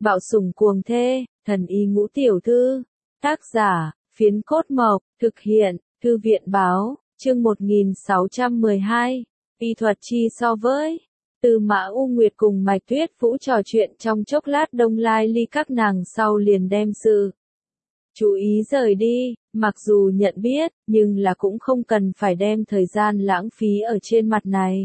Bạo sủng cuồng thê, thần y ngũ tiểu thư. Tác giả, Phiến Cốt Mộc, thực hiện, Thư viện báo, chương 1612. Y thuật chi so với. Tư Mã U Nguyệt cùng Mạch Tuyết Vũ trò chuyện trong chốc lát Đông Lai Ly các nàng sau liền đem sự chú ý rời đi, mặc dù nhận biết, nhưng là cũng không cần phải đem thời gian lãng phí ở trên mặt này.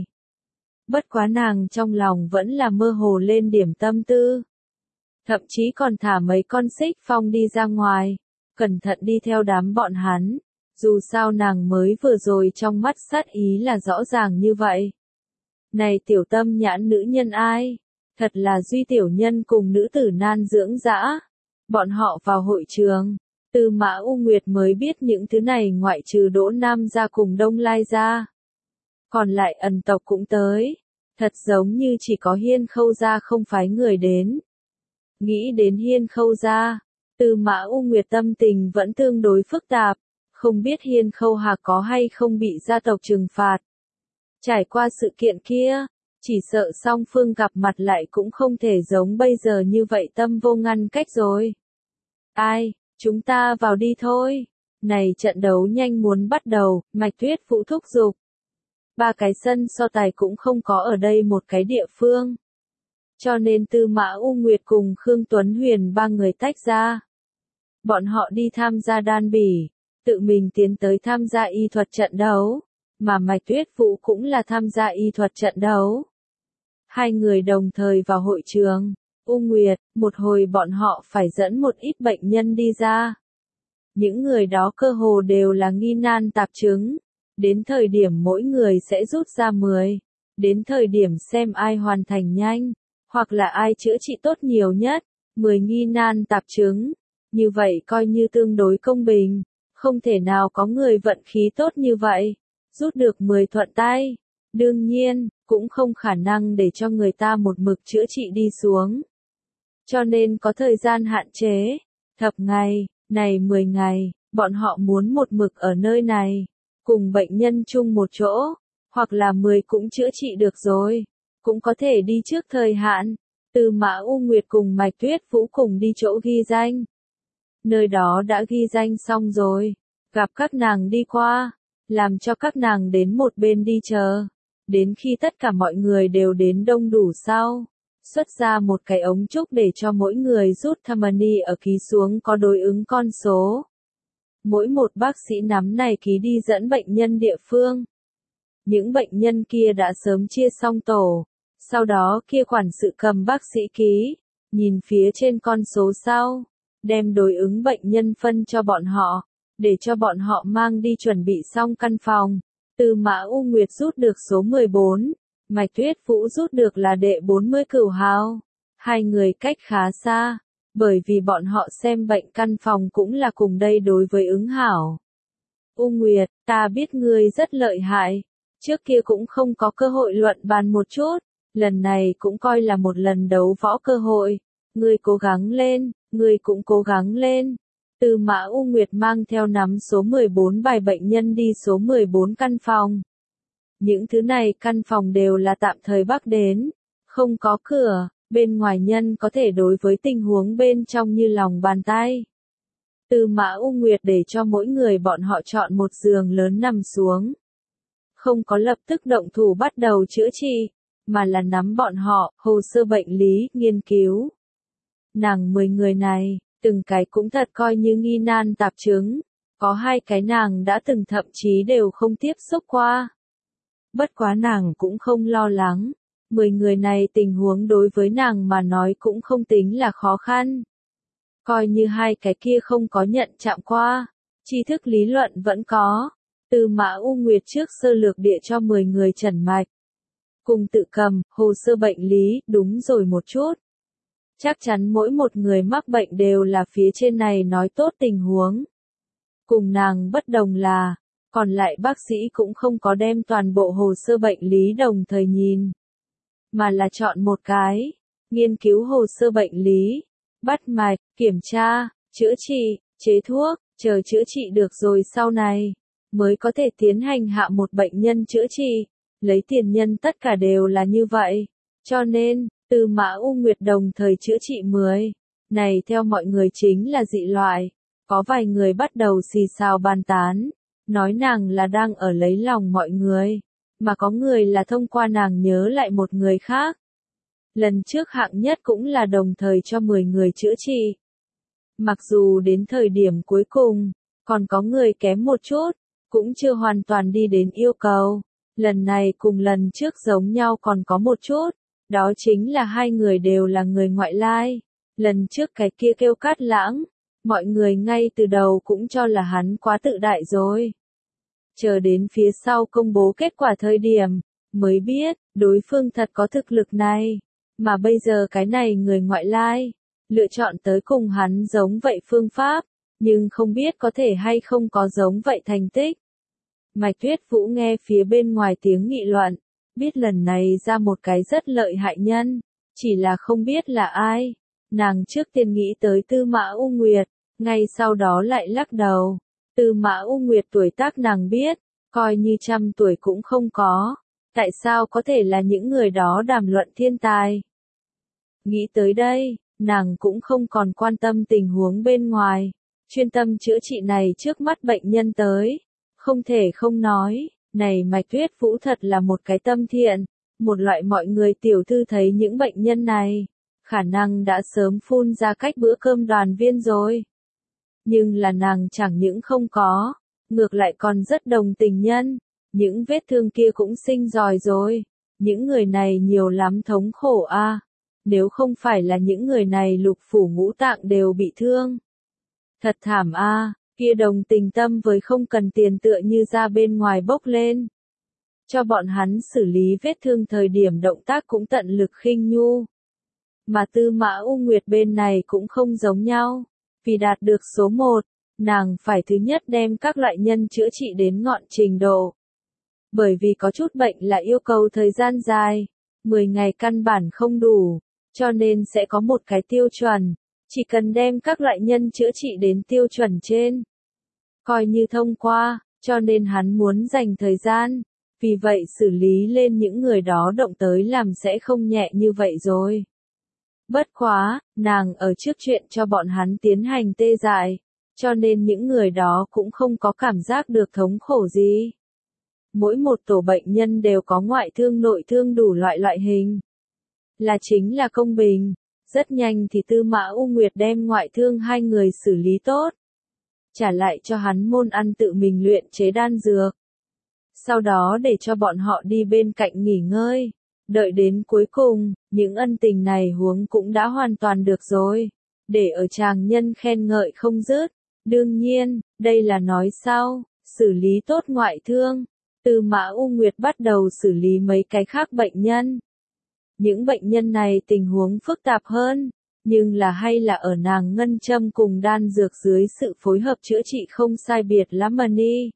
Bất quá nàng trong lòng vẫn là mơ hồ lên điểm tâm tư. Thậm chí còn thả mấy con xích phong đi ra ngoài, cẩn thận đi theo đám bọn hắn, dù sao nàng mới vừa rồi trong mắt sát ý là rõ ràng như vậy. Này tiểu tâm nhãn nữ nhân ai? Thật là duy tiểu nhân cùng nữ tử nan dưỡng dã. Bọn họ vào hội trường, Tư Mã U Nguyệt mới biết những thứ này ngoại trừ Đỗ Nam gia cùng Đông Lai gia. Còn lại ẩn tộc cũng tới, thật giống như chỉ có Hiên Khâu gia không phái người đến. Nghĩ đến Hiên Khâu gia, Tư Mã U Nguyệt tâm tình vẫn tương đối phức tạp, không biết Hiên Khâu Hà có hay không bị gia tộc trừng phạt. Trải qua sự kiện kia, chỉ sợ song phương gặp mặt lại cũng không thể giống bây giờ như vậy tâm vô ngăn cách rồi. Ai, chúng ta vào đi thôi. Này trận đấu nhanh muốn bắt đầu, Mạch Tuyết Vũ thúc giục. Ba cái sân so tài cũng không có ở đây một cái địa phương. Cho nên Tư Mã U Nguyệt cùng Khương Tuấn Huyền ba người tách ra. Bọn họ đi tham gia đan bỉ, tự mình tiến tới tham gia y thuật trận đấu, mà Mạch Tuyết Vũ cũng là tham gia y thuật trận đấu. Hai người đồng thời vào hội trường. U Nguyệt, một hồi bọn họ phải dẫn một ít bệnh nhân đi ra. Những người đó cơ hồ đều là nghi nan tạp chứng. Đến thời điểm mỗi người sẽ rút ra 10. Đến thời điểm xem ai hoàn thành nhanh, hoặc là ai chữa trị tốt nhiều nhất. 10 nghi nan tạp chứng. Như vậy coi như tương đối công bình. Không thể nào có người vận khí tốt như vậy. Rút được 10 thuận tay. Đương nhiên, cũng không khả năng để cho người ta một mực chữa trị đi xuống. Cho nên có thời gian hạn chế. Thập ngày, này 10 ngày, bọn họ muốn một mực ở nơi này. Cùng bệnh nhân chung một chỗ. Hoặc là 10 cũng chữa trị được rồi. Cũng có thể đi trước thời hạn. Tư Mã U Nguyệt cùng Mạch Tuyết Vũ cùng đi chỗ ghi danh. Nơi đó đã ghi danh xong rồi. Gặp các nàng đi qua. Làm cho các nàng đến một bên đi chờ. Đến khi tất cả mọi người đều đến đông đủ sau. Xuất ra một cái ống trúc để cho mỗi người rút tham money ở ký xuống có đối ứng con số. Mỗi một bác sĩ nắm này ký đi dẫn bệnh nhân địa phương. Những bệnh nhân kia đã sớm chia xong tổ. Sau đó kia quản sự cầm bác sĩ ký. Nhìn phía trên con số sau. Đem đối ứng bệnh nhân phân cho bọn họ. Để cho bọn họ mang đi chuẩn bị xong căn phòng. Tư Mã U Nguyệt rút được số 14. Mạch Tuyết Vũ rút được là đệ 40 cửu hào. Hai người cách khá xa. Bởi vì bọn họ xem bệnh căn phòng cũng là cùng đây đối với ứng hảo. U Nguyệt, ta biết ngươi rất lợi hại. Trước kia cũng không có cơ hội luận bàn một chút. Lần này cũng coi là một lần đấu võ cơ hội. Ngươi cố gắng lên, ngươi cũng cố gắng lên. Tư Mã U Nguyệt mang theo nắm số 14 bài bệnh nhân đi số 14 căn phòng. Những thứ này căn phòng đều là tạm thời bắc đến. Không có cửa, bên ngoài nhân có thể đối với tình huống bên trong như lòng bàn tay. Tư Mã U Nguyệt để cho mỗi người bọn họ chọn một giường lớn nằm xuống. Không có lập tức động thủ bắt đầu chữa trị, mà là nắm bọn họ, hồ sơ bệnh lý, nghiên cứu. Nàng 10 người này, từng cái cũng thật coi như nghi nan tạp chứng. Có 2 cái nàng đã từng thậm chí đều không tiếp xúc qua. Bất quá nàng cũng không lo lắng. 10 người này tình huống đối với nàng mà nói cũng không tính là khó khăn. Coi như 2 cái kia không có nhận chạm qua. Tri thức lý luận vẫn có. Tư Mã U Nguyệt trước sơ lược địa cho 10 người trần mạch. Cùng tự cầm, hồ sơ bệnh lý, đúng rồi một chút. Chắc chắn mỗi một người mắc bệnh đều là phía trên này nói tốt tình huống. Cùng nàng bất đồng là, còn lại bác sĩ cũng không có đem toàn bộ hồ sơ bệnh lý đồng thời nhìn. Mà là chọn một cái, nghiên cứu hồ sơ bệnh lý, bắt mạch, kiểm tra, chữa trị, chế thuốc, chờ chữa trị được rồi sau này, mới có thể tiến hành hạ một bệnh nhân chữa trị. Lấy tiền nhân tất cả đều là như vậy. Cho nên, Tư Mã U Nguyệt đồng thời chữa trị 10. Này theo mọi người chính là dị loại. Có vài người bắt đầu xì xào bàn tán, nói nàng là đang ở lấy lòng mọi người, mà có người là thông qua nàng nhớ lại một người khác. Lần trước hạng nhất cũng là đồng thời cho 10 người chữa trị. Mặc dù đến thời điểm cuối cùng, còn có người kém một chút, cũng chưa hoàn toàn đi đến yêu cầu. Lần này cùng lần trước giống nhau còn có một chút, đó chính là hai người đều là người ngoại lai. Lần trước cái kia kêu Cát Lãng, mọi người ngay từ đầu cũng cho là hắn quá tự đại rồi. Chờ đến phía sau công bố kết quả thời điểm, mới biết, đối phương thật có thực lực này. Mà bây giờ cái này người ngoại lai, lựa chọn tới cùng hắn giống vậy phương pháp, nhưng không biết có thể hay không có giống vậy thành tích. Mạch Tuyết Vũ nghe phía bên ngoài tiếng nghị luận, biết lần này ra một cái rất lợi hại nhân, chỉ là không biết là ai. Nàng trước tiên nghĩ tới Tư Mã U Nguyệt, ngay sau đó lại lắc đầu. Tư Mã U Nguyệt tuổi tác nàng biết, coi như 100 tuổi cũng không có. Tại sao có thể là những người đó đàm luận thiên tài? Nghĩ tới đây, nàng cũng không còn quan tâm tình huống bên ngoài, chuyên tâm chữa trị này trước mắt bệnh nhân tới. Không thể không nói, này Mạch Tuyết Vũ thật là một cái tâm thiện, một loại mọi người tiểu thư thấy những bệnh nhân này, khả năng đã sớm phun ra cách bữa cơm đoàn viên rồi. Nhưng là nàng chẳng những không có, ngược lại còn rất đồng tình nhân, những vết thương kia cũng sinh ròi rồi, những người này nhiều lắm thống khổ a. Nếu không phải là những người này lục phủ ngũ tạng đều bị thương. Thật thảm a, kia đồng tình tâm với không cần tiền tựa như ra bên ngoài bốc lên. Cho bọn hắn xử lý vết thương thời điểm động tác cũng tận lực khinh nhu. Mà Tư Mã U Nguyệt bên này cũng không giống nhau. Vì đạt được số 1, nàng phải thứ nhất đem các loại nhân chữa trị đến ngọn trình độ. Bởi vì có chút bệnh là yêu cầu thời gian dài, 10 ngày căn bản không đủ, cho nên sẽ có một cái tiêu chuẩn, chỉ cần đem các loại nhân chữa trị đến tiêu chuẩn trên. Coi như thông qua, cho nên hắn muốn dành thời gian, vì vậy xử lý lên những người đó động tới làm sẽ không nhẹ như vậy rồi. Bất quá, nàng ở trước chuyện cho bọn hắn tiến hành tê dại, cho nên những người đó cũng không có cảm giác được thống khổ gì. Mỗi một tổ bệnh nhân đều có ngoại thương nội thương đủ loại hình. Là chính là công bình, rất nhanh thì Tư Mã U Nguyệt đem ngoại thương hai người xử lý tốt. Trả lại cho hắn môn ăn tự mình luyện chế đan dược. Sau đó để cho bọn họ đi bên cạnh nghỉ ngơi. Đợi đến cuối cùng, những ân tình này huống cũng đã hoàn toàn được rồi. Để ở chàng nhân khen ngợi không dứt. Đương nhiên, đây là nói sau, xử lý tốt ngoại thương. Tư Mã U Nguyệt bắt đầu xử lý mấy cái khác bệnh nhân. Những bệnh nhân này tình huống phức tạp hơn, nhưng là hay là ở nàng ngân châm cùng đan dược dưới sự phối hợp chữa trị không sai biệt lắm mà ni.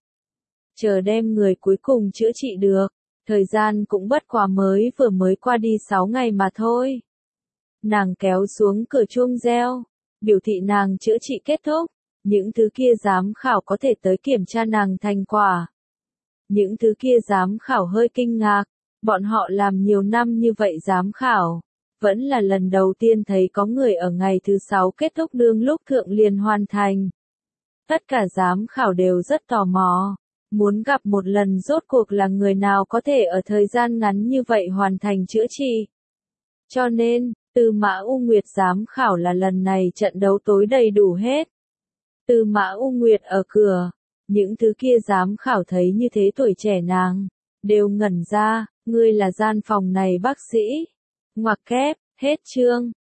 Chờ đem người cuối cùng chữa trị được, thời gian cũng bất quá vừa mới qua đi 6 ngày mà thôi. Nàng kéo xuống cửa chuông reo, biểu thị nàng chữa trị kết thúc, những thứ kia giám khảo có thể tới kiểm tra nàng thành quả. Những thứ kia giám khảo hơi kinh ngạc, bọn họ làm nhiều năm như vậy giám khảo, vẫn là lần đầu tiên thấy có người ở ngày thứ 6 kết thúc đương lúc thượng liền hoàn thành. Tất cả giám khảo đều rất tò mò, muốn gặp một lần rốt cuộc là người nào có thể ở thời gian ngắn như vậy hoàn thành chữa trị. Cho nên, Tư Mã U Nguyệt giám khảo là lần này trận đấu tối đầy đủ hết. Tư Mã U Nguyệt ở cửa, những thứ kia giám khảo thấy như thế tuổi trẻ nàng, đều ngẩn ra, ngươi là gian phòng này bác sĩ. Ngoặc kép, hết chương.